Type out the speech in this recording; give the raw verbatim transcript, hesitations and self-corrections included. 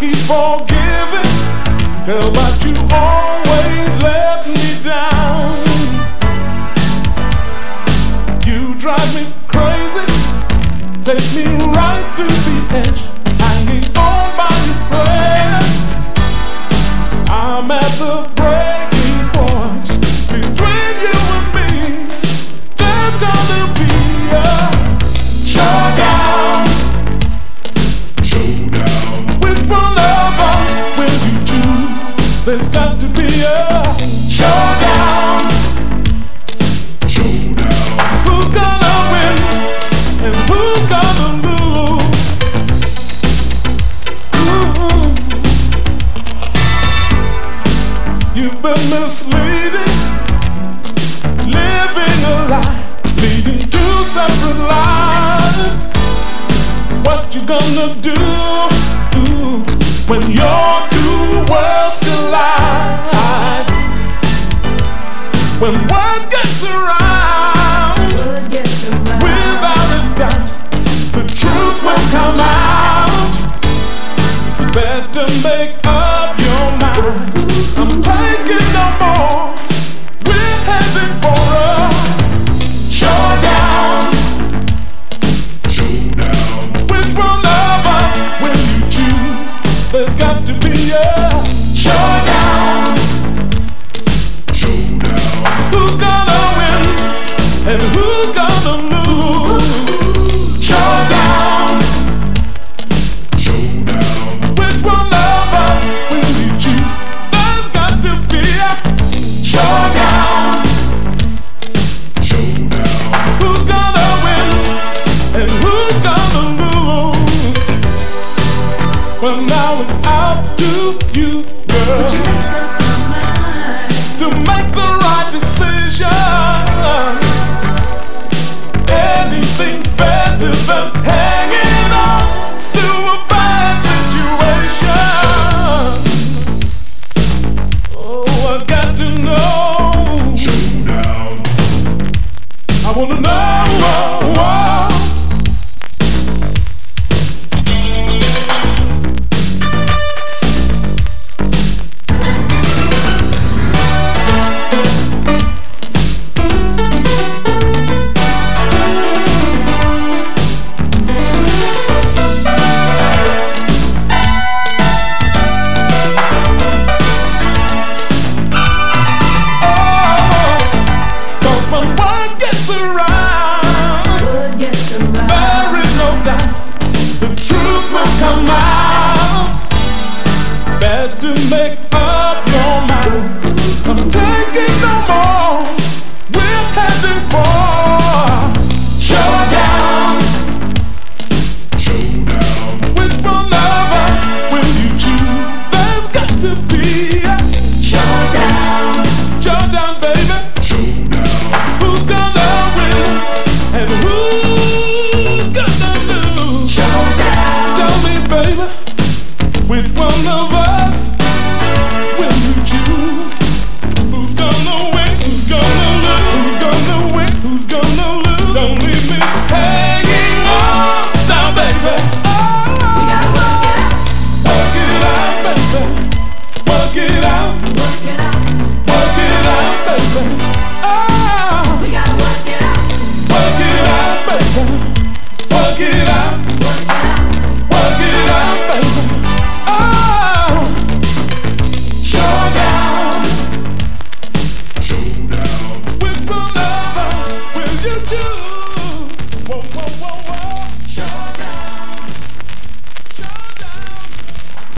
keep forgiving, girl, but you always let me down. You drive me crazy, take me right to the edge, hanging on by your thread. I'm at the breaking point between you and me. There's gonna be a showdown. Showdown. Which one of us will you choose? There's got to be a showdown. Showdown. Who's gonna win and who's gonna lose? Ooh. You've been misleading, living a lie, leading two separate lives. What you gonna do ooh, when your two worlds collide? When word gets around, word gets around, without a doubt, the truth will come out. You better make up your mind. I'm taking no more. We're heading for a showdown. Showdown. Which one of us will you choose? There's got to be a showdown. Showdown. Who's gonna win and who's gonna lose? Showdown. Showdown. Which one of us will you choose? There's got to be a showdown. Showdown. Who's gonna win and who's gonna lose? Well, now it's out to